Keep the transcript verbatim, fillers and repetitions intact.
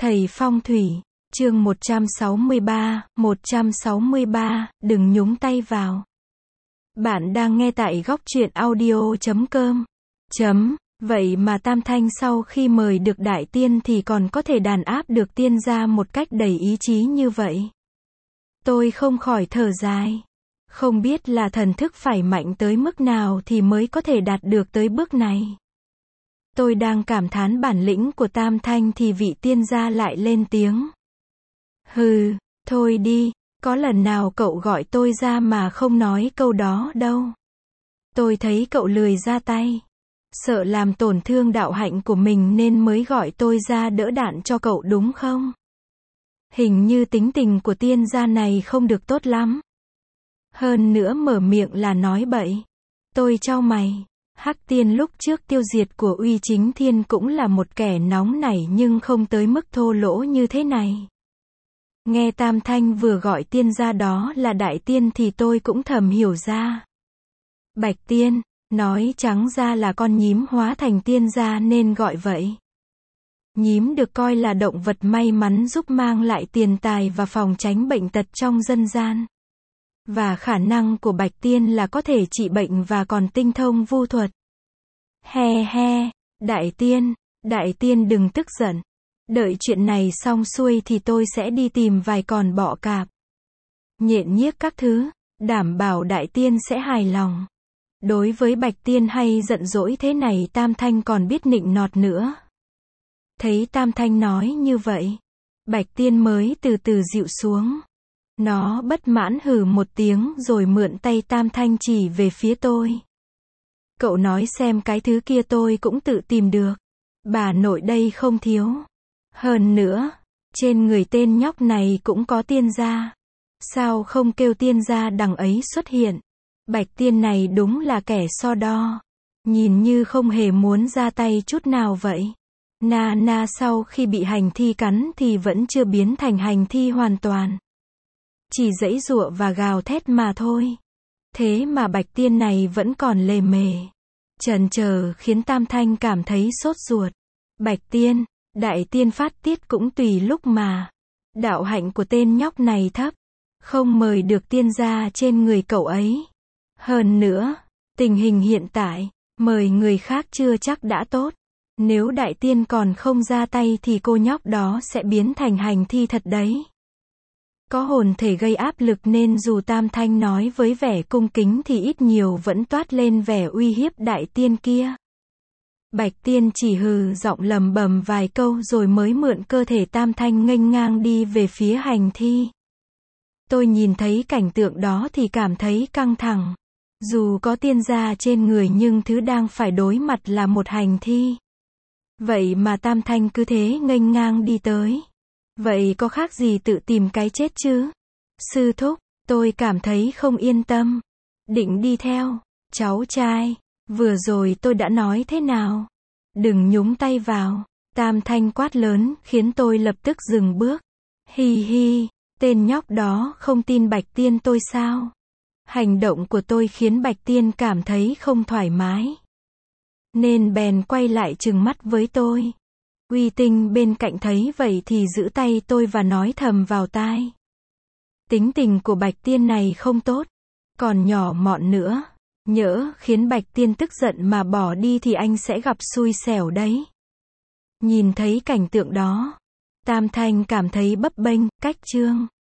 Thầy phong thủy, chương một trăm sáu mươi ba, một trăm sáu mươi ba, đừng nhúng tay vào. Bạn đang nghe tại góc truyện audio chấm com. Chấm, vậy mà Tam Thanh sau khi mời được đại tiên thì còn có thể đàn áp được tiên gia một cách đầy ý chí như vậy. Tôi không khỏi thở dài. Không biết là thần thức phải mạnh tới mức nào thì mới có thể đạt được tới bước này. Tôi đang cảm thán bản lĩnh của Tam Thanh thì vị tiên gia lại lên tiếng. Hừ, thôi đi, có lần nào cậu gọi tôi ra mà không nói câu đó đâu. Tôi thấy cậu lười ra tay. Sợ làm tổn thương đạo hạnh của mình nên mới gọi tôi ra đỡ đạn cho cậu đúng không? Hình như tính tình của tiên gia này không được tốt lắm. Hơn nữa mở miệng là nói bậy. Tôi chau mày. Hắc tiên lúc trước tiêu diệt của Uy Chính Thiên cũng là một kẻ nóng nảy nhưng không tới mức thô lỗ như thế này. Nghe Tam Thanh vừa gọi tiên gia đó là đại tiên thì tôi cũng thầm hiểu ra. Bạch tiên, nói trắng ra là con nhím hóa thành tiên gia nên gọi vậy. Nhím được coi là động vật may mắn giúp mang lại tiền tài và phòng tránh bệnh tật trong dân gian. Và khả năng của Bạch Tiên là có thể trị bệnh và còn tinh thông vu thuật. He he, Đại Tiên, Đại Tiên đừng tức giận. Đợi chuyện này xong xuôi thì tôi sẽ đi tìm vài con bọ cạp. Nhện nhiếc các thứ, đảm bảo Đại Tiên sẽ hài lòng. Đối với Bạch Tiên hay giận dỗi thế này Tam Thanh còn biết nịnh nọt nữa. Thấy Tam Thanh nói như vậy, Bạch Tiên mới từ từ dịu xuống. Nó bất mãn hừ một tiếng rồi mượn tay Tam Thanh chỉ về phía tôi. Cậu nói xem cái thứ kia tôi cũng tự tìm được. Bà nội đây không thiếu. Hơn nữa, trên người tên nhóc này cũng có tiên gia. Sao không kêu tiên gia đằng ấy xuất hiện? Bạch Tiên này đúng là kẻ so đo. Nhìn như không hề muốn ra tay chút nào vậy. Na na sau khi bị hành thi cắn thì vẫn chưa biến thành hành thi hoàn toàn. Chỉ giãy giụa và gào thét mà thôi. Thế mà Bạch Tiên này vẫn còn lề mề. Chần chờ khiến Tam Thanh cảm thấy sốt ruột. Bạch Tiên, Đại Tiên phát tiết cũng tùy lúc mà. Đạo hạnh của tên nhóc này thấp. Không mời được tiên gia trên người cậu ấy. Hơn nữa, tình hình hiện tại, mời người khác chưa chắc đã tốt. Nếu Đại Tiên còn không ra tay thì cô nhóc đó sẽ biến thành hành thi thật đấy. Có hồn thể gây áp lực nên dù Tam Thanh nói với vẻ cung kính thì ít nhiều vẫn toát lên vẻ uy hiếp Đại Tiên kia. Bạch Tiên chỉ hừ giọng lầm bầm vài câu rồi mới mượn cơ thể Tam Thanh nghênh ngang đi về phía hành thi. Tôi nhìn thấy cảnh tượng đó thì cảm thấy căng thẳng. Dù có tiên gia trên người nhưng thứ đang phải đối mặt là một hành thi. Vậy mà Tam Thanh cứ thế nghênh ngang đi tới. Vậy có khác gì tự tìm cái chết chứ? Sư thúc, tôi cảm thấy không yên tâm. Định đi theo. Cháu trai, vừa rồi tôi đã nói thế nào? Đừng nhúng tay vào. Tam Thanh quát lớn khiến tôi lập tức dừng bước. Hi hi, tên nhóc đó không tin Bạch Tiên tôi sao? Hành động của tôi khiến Bạch Tiên cảm thấy không thoải mái. Nên bèn quay lại trừng mắt với tôi. Uy Tinh bên cạnh thấy vậy thì giữ tay tôi và nói thầm vào tai. Tính tình của Bạch Tiên này không tốt. Còn nhỏ mọn nữa. Nhỡ khiến Bạch Tiên tức giận mà bỏ đi thì anh sẽ gặp xui xẻo đấy. Nhìn thấy cảnh tượng đó, Tam Thanh cảm thấy bấp bênh, cách chương.